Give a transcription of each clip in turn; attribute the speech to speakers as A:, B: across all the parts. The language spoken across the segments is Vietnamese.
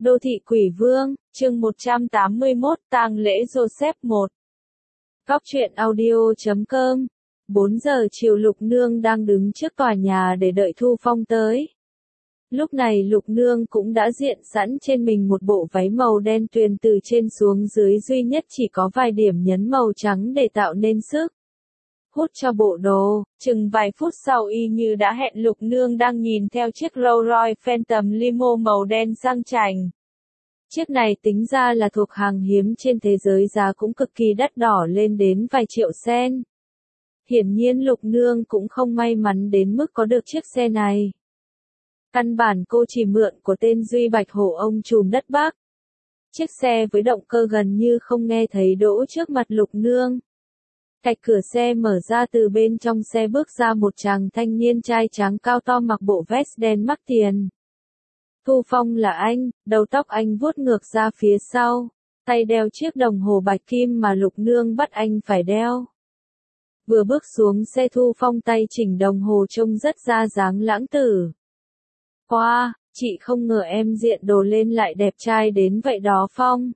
A: Đô thị quỷ vương, chương 181, tang lễ Joseph 1. Góc truyện audio.com. 4 giờ chiều Lục Nương đang đứng trước tòa nhà để đợi Thu Phong tới. Lúc này Lục Nương cũng đã diện sẵn trên mình một bộ váy màu đen tuyền, từ trên xuống dưới duy nhất chỉ có vài điểm nhấn màu trắng để tạo nên sức hút cho bộ đồ. Chừng vài phút sau, y như đã hẹn, Lục Nương đang nhìn theo chiếc Rolls Royce Phantom limo màu đen sang chảnh. Chiếc này tính ra là thuộc hàng hiếm trên thế giới, giá cũng cực kỳ đắt đỏ, lên đến vài triệu sen. Hiển nhiên Lục Nương cũng không may mắn đến mức có được chiếc xe này. Căn bản cô chỉ mượn của tên Duy Bạch Hổ, ông trùm đất Bắc. Chiếc xe với động cơ gần như không nghe thấy đỗ trước mặt Lục Nương. Cạch cửa xe mở ra, từ bên trong xe bước ra một chàng thanh niên trai tráng cao to, mặc bộ vest đen mắc tiền. Thu Phong là anh, đầu tóc anh vuốt ngược ra phía sau, tay đeo chiếc đồng hồ bạch kim mà Lục Nương bắt anh phải đeo. Vừa bước xuống xe, Thu Phong tay chỉnh đồng hồ trông rất ra dáng lãng tử. Wow, chị không ngờ em diện đồ lên lại đẹp trai đến vậy đó Phong.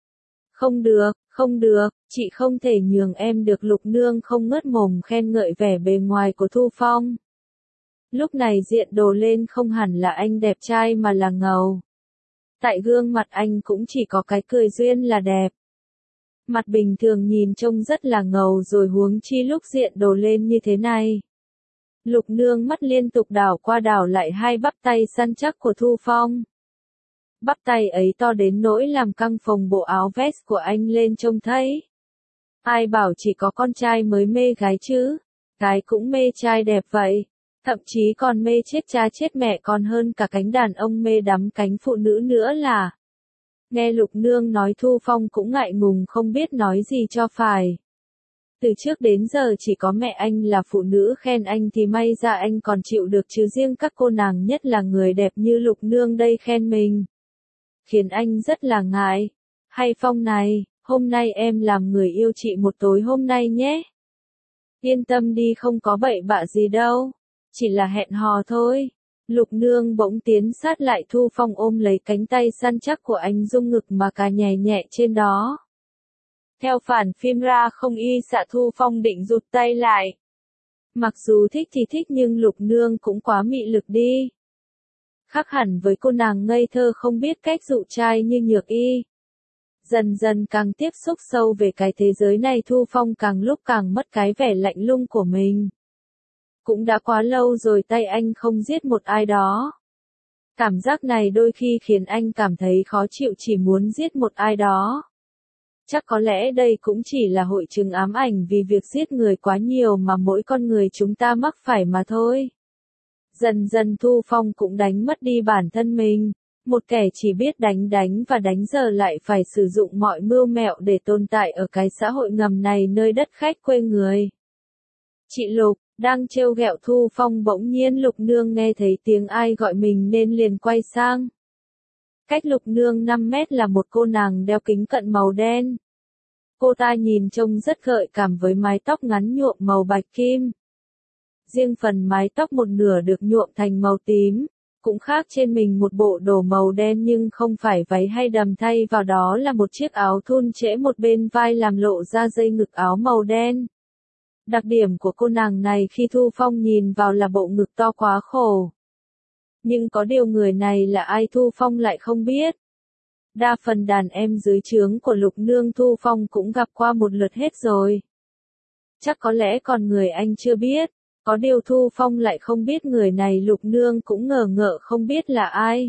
A: Không được, chị không thể nhường em được. Lục Nương không ngớt mồm khen ngợi vẻ bề ngoài của Thu Phong. Lúc này diện đồ lên không hẳn là anh đẹp trai mà là ngầu. Tại gương mặt anh cũng chỉ có cái cười duyên là đẹp. Mặt bình thường nhìn trông rất là ngầu rồi, huống chi lúc diện đồ lên như thế này. Lục Nương mắt liên tục đảo qua đảo lại hai bắp tay săn chắc của Thu Phong. Bắp tay ấy to đến nỗi làm căng phồng bộ áo vest của anh lên trông thấy. Ai bảo chỉ có con trai mới mê gái chứ, gái cũng mê trai đẹp vậy. Thậm chí còn mê chết cha chết mẹ còn hơn cả cánh đàn ông mê đắm cánh phụ nữ nữa là. Nghe Lục Nương nói, Thu Phong cũng ngại ngùng không biết nói gì cho phải. Từ trước đến giờ chỉ có mẹ anh là phụ nữ khen anh thì may ra anh còn chịu được, chứ riêng các cô nàng, nhất là người đẹp như Lục Nương đây khen mình, khiến anh rất là ngại. Hay Phong này, hôm nay em làm người yêu chị một tối hôm nay nhé. Yên tâm đi, không có bậy bạ gì đâu. Chỉ là hẹn hò thôi. Lục Nương bỗng tiến sát lại, Thu Phong ôm lấy cánh tay săn chắc của anh, rung ngực mà cà nhẹ nhẹ trên đó. Theo phản phim ra không y xạ, Thu Phong định rụt tay lại. Mặc dù thích thì thích nhưng Lục Nương cũng quá mị lực đi. Khác hẳn với cô nàng ngây thơ không biết cách dụ trai như Nhược Y. Dần dần càng tiếp xúc sâu về cái thế giới này, Thu Phong càng lúc càng mất cái vẻ lạnh lùng của mình. Cũng đã quá lâu rồi tay anh không giết một ai đó. Cảm giác này đôi khi khiến anh cảm thấy khó chịu, chỉ muốn giết một ai đó. Chắc có lẽ đây cũng chỉ là hội chứng ám ảnh vì việc giết người quá nhiều mà mỗi con người chúng ta mắc phải mà thôi. Dần dần Thu Phong cũng đánh mất đi bản thân mình. Một kẻ chỉ biết đánh và đánh, giờ lại phải sử dụng mọi mưu mẹo để tồn tại ở cái xã hội ngầm này, nơi đất khách quê người. Chị Lục, đang trêu ghẹo Thu Phong, bỗng nhiên Lục Nương nghe thấy tiếng ai gọi mình nên liền quay sang. Cách Lục Nương 5 mét là một cô nàng đeo kính cận màu đen. Cô ta nhìn trông rất gợi cảm với mái tóc ngắn nhuộm màu bạch kim. Riêng phần mái tóc một nửa được nhuộm thành màu tím, cũng khác trên mình một bộ đồ màu đen nhưng không phải váy hay đầm, thay vào đó là một chiếc áo thun trễ một bên vai làm lộ ra dây ngực áo màu đen. Đặc điểm của cô nàng này khi Thu Phong nhìn vào là bộ ngực to quá khổ. Nhưng có điều người này là ai Thu Phong lại không biết. Đa phần đàn em dưới trướng của Lục Nương Thu Phong cũng gặp qua một lượt hết rồi. Chắc có lẽ còn người anh chưa biết, có điều Thu Phong lại không biết người này. Lục Nương cũng ngờ ngợ không biết là ai.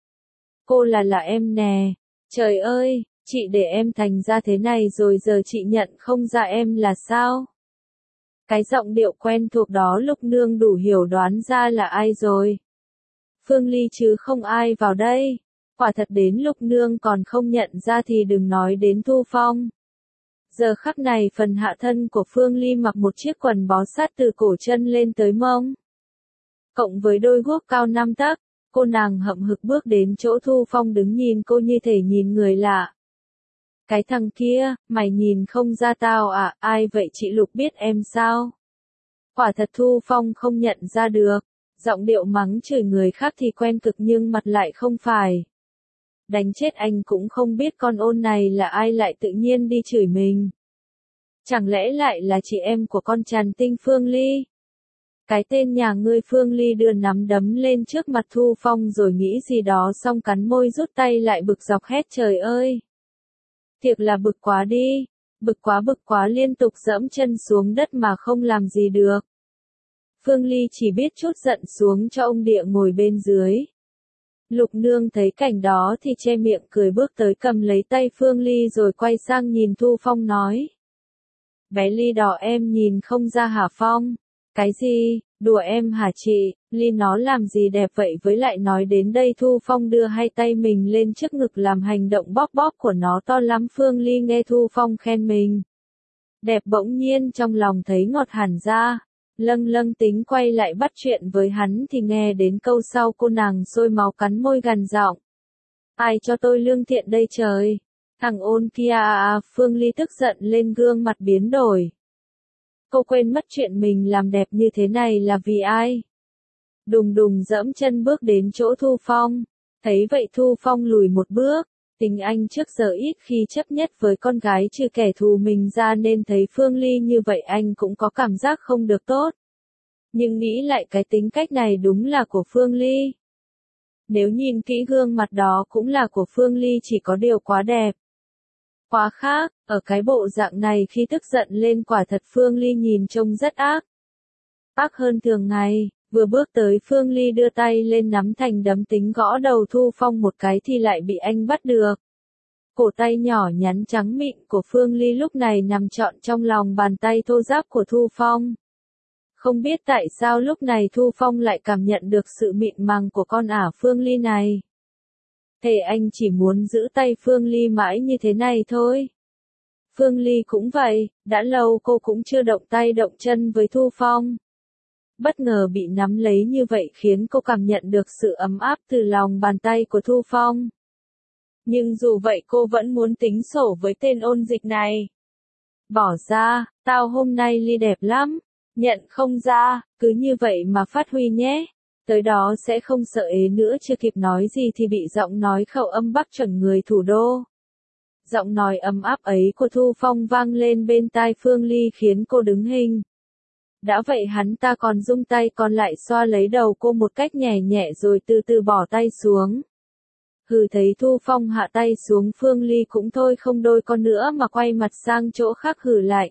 A: Cô là em nè. Trời ơi, chị để em thành ra thế này rồi giờ chị nhận không ra em là sao? Cái giọng điệu quen thuộc đó Lục Nương đủ hiểu đoán ra là ai rồi. Phương Ly chứ không ai vào đây. Quả thật đến Lục Nương còn không nhận ra thì đừng nói đến Thu Phong. Giờ khắc này phần hạ thân của Phương Ly mặc một chiếc quần bó sát từ cổ chân lên tới mông. Cộng với đôi guốc cao 5 tấc, cô nàng hậm hực bước đến chỗ Thu Phong đứng, nhìn cô như thể nhìn người lạ. Cái thằng kia, mày nhìn không ra tao à? Ai vậy chị Lục, biết em sao? Quả thật Thu Phong không nhận ra được. Giọng điệu mắng chửi người khác thì quen cực nhưng mặt lại không phải. Đánh chết anh cũng không biết con ôn này là ai lại tự nhiên đi chửi mình. Chẳng lẽ lại là chị em của con Trần Tinh Phương Ly? Cái tên nhà ngươi. Phương Ly đưa nắm đấm lên trước mặt Thu Phong rồi nghĩ gì đó xong cắn môi rút tay lại bực dọc hét trời ơi. Thiệt là bực quá đi. Bực quá liên tục dẫm chân xuống đất mà không làm gì được. Phương Ly chỉ biết trút giận xuống cho ông địa ngồi bên dưới. Lục Nương thấy cảnh đó thì che miệng cười bước tới cầm lấy tay Phương Ly rồi quay sang nhìn Thu Phong nói. Bé Ly đỏ em nhìn không ra hả Phong? Cái gì, đùa em hả chị, Ly nó làm gì đẹp vậy với lại nói đến đây Thu Phong đưa hai tay mình lên trước ngực làm hành động bóp bóp của nó to lắm. Phương Ly nghe Thu Phong khen mình đẹp bỗng nhiên trong lòng thấy ngọt hẳn ra. Lâng tính quay lại bắt chuyện với hắn thì nghe đến câu sau cô nàng sôi máu cắn môi gằn giọng. Ai cho tôi lương thiện đây trời? Thằng ôn kia à. Phương Ly tức giận lên gương mặt biến đổi. Cô quên mất chuyện mình làm đẹp như thế này là vì ai? Đùng dẫm chân bước đến chỗ Thu Phong. Thấy vậy Thu Phong lùi một bước. Tình anh trước giờ ít khi chấp nhất với con gái trừ kẻ thù mình ra nên thấy Phương Ly như vậy anh cũng có cảm giác không được tốt. Nhưng nghĩ lại cái tính cách này đúng là của Phương Ly. Nếu nhìn kỹ gương mặt đó cũng là của Phương Ly chỉ có điều quá đẹp. Quá khác, ở cái bộ dạng này khi tức giận lên quả thật Phương Ly nhìn trông rất ác. Ác hơn thường ngày, vừa bước tới Phương Ly đưa tay lên nắm thành đấm tính gõ đầu Thu Phong một cái thì lại bị anh bắt được. Cổ tay nhỏ nhắn trắng mịn của Phương Ly lúc này nằm trọn trong lòng bàn tay thô ráp của Thu Phong. Không biết tại sao lúc này Thu Phong lại cảm nhận được sự mịn màng của con ả Phương Ly này. Thế anh chỉ muốn giữ tay Phương Ly mãi như thế này thôi. Phương Ly cũng vậy, đã lâu cô cũng chưa động tay động chân với Thu Phong. Bất ngờ bị nắm lấy như vậy khiến cô cảm nhận được sự ấm áp từ lòng bàn tay của Thu Phong. Nhưng dù vậy cô vẫn muốn tính sổ với tên ôn dịch này. Bỏ ra, tao hôm nay Ly đẹp lắm. Nhận không ra, cứ như vậy mà phát huy nhé. Tới đó sẽ không sợ ế nữa. Chưa kịp nói gì thì bị giọng nói khẩu âm Bắc chuẩn người thủ đô. Giọng nói ấm áp ấy của Thu Phong vang lên bên tai Phương Ly khiến cô đứng hình. Đã vậy hắn ta còn rung tay còn lại xoa lấy đầu cô một cách nhẹ nhẹ rồi từ từ bỏ tay xuống. Hừ thấy Thu Phong hạ tay xuống Phương Ly cũng thôi không đôi con nữa mà quay mặt sang chỗ khác hừ lạnh.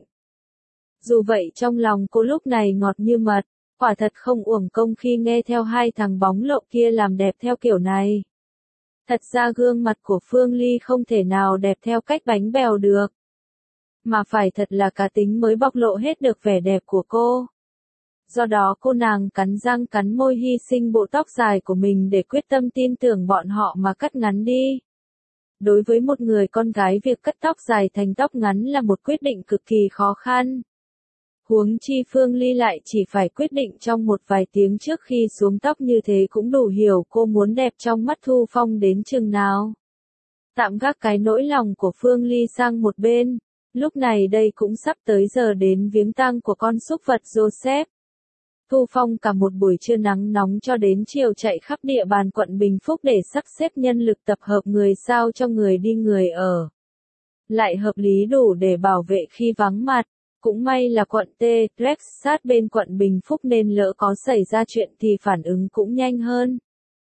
A: Dù vậy trong lòng cô lúc này ngọt như mật, quả thật không uổng công khi nghe theo hai thằng bóng lộn kia làm đẹp theo kiểu này. Thật ra gương mặt của Phương Ly không thể nào đẹp theo cách bánh bèo được. Mà phải thật là cá tính mới bộc lộ hết được vẻ đẹp của cô. Do đó cô nàng cắn răng cắn môi hy sinh bộ tóc dài của mình để quyết tâm tin tưởng bọn họ mà cắt ngắn đi. Đối với một người con gái việc cắt tóc dài thành tóc ngắn là một quyết định cực kỳ khó khăn. Huống chi Phương Ly lại chỉ phải quyết định trong một vài tiếng trước khi xuống tóc như thế cũng đủ hiểu cô muốn đẹp trong mắt Thu Phong đến chừng nào. Tạm gác cái nỗi lòng của Phương Ly sang một bên, lúc này đây cũng sắp tới giờ đến viếng tang của con súc vật Joseph. Thu Phong cả một buổi trưa nắng nóng cho đến chiều chạy khắp địa bàn quận Bình Phúc để sắp xếp nhân lực tập hợp người sao cho người đi người ở. Lại hợp lý đủ để bảo vệ khi vắng mặt. Cũng may là quận T, Rex sát bên quận Bình Phúc nên lỡ có xảy ra chuyện thì phản ứng cũng nhanh hơn.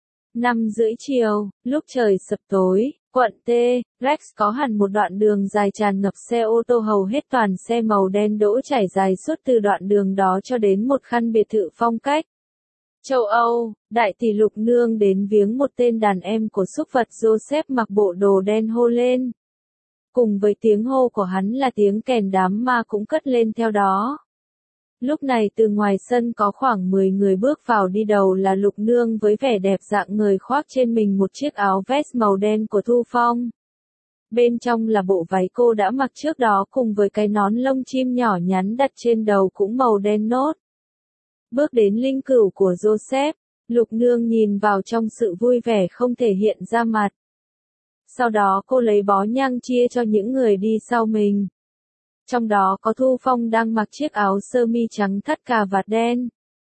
A: 5:30 chiều, lúc trời sập tối, quận T, Rex có hẳn một đoạn đường dài tràn ngập xe ô tô hầu hết toàn xe màu đen đỗ trải dài suốt từ đoạn đường đó cho đến một căn biệt thự phong cách châu Âu. Đại tỷ Lục Nương đến viếng một tên đàn em của súc vật Joseph mặc bộ đồ đen hô lên. Cùng với tiếng hô của hắn là tiếng kèn đám ma cũng cất lên theo đó. Lúc này từ ngoài sân có khoảng 10 người bước vào, đi đầu là Lục Nương với vẻ đẹp dạng người khoác trên mình một chiếc áo vest màu đen của Thu Phong. Bên trong là bộ váy cô đã mặc trước đó cùng với cái nón lông chim nhỏ nhắn đặt trên đầu cũng màu đen nốt. Bước đến linh cữu của Joseph, Lục Nương nhìn vào trong sự vui vẻ không thể hiện ra mặt. Sau đó cô lấy bó nhang chia cho những người đi sau mình. Trong đó có Thu Phong đang mặc chiếc áo sơ mi trắng thắt cà vạt đen.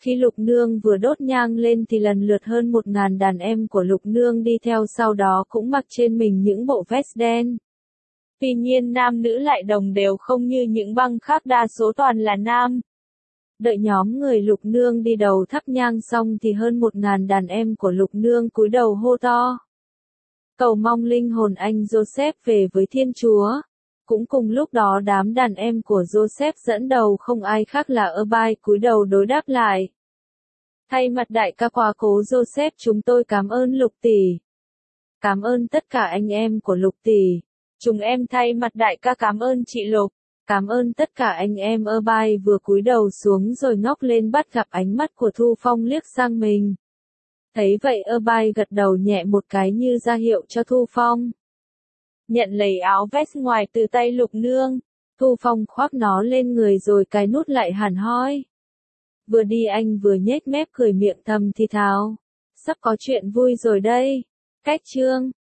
A: Khi Lục Nương vừa đốt nhang lên thì lần lượt hơn 1000 đàn em của Lục Nương đi theo sau đó cũng mặc trên mình những bộ vest đen. Tuy nhiên nam nữ lại đồng đều không như những băng khác đa số toàn là nam. Đợi nhóm người Lục Nương đi đầu thắp nhang xong thì hơn 1000 đàn em của Lục Nương cúi đầu hô to. Cầu mong linh hồn anh Joseph về với Thiên Chúa. Cũng cùng lúc đó đám đàn em của Joseph dẫn đầu không ai khác là Erbai cúi đầu đối đáp lại. Thay mặt đại ca quá cố Joseph chúng tôi cảm ơn Lục tỷ. Cảm ơn tất cả anh em của Lục tỷ. Chúng em thay mặt đại ca cảm ơn chị Lục. Cảm ơn tất cả anh em. Erbai vừa cúi đầu xuống rồi ngóc lên bắt gặp ánh mắt của Thu Phong liếc sang mình. Thấy vậy Erbai gật đầu nhẹ một cái như ra hiệu cho Thu Phong. Nhận lấy áo vest ngoài từ tay Lục Nương, Thu Phong khoác nó lên người rồi cài nút lại hẳn hoi. Vừa đi anh vừa nhếch mép cười miệng thầm thì thào. Sắp có chuyện vui rồi đây. Cách chương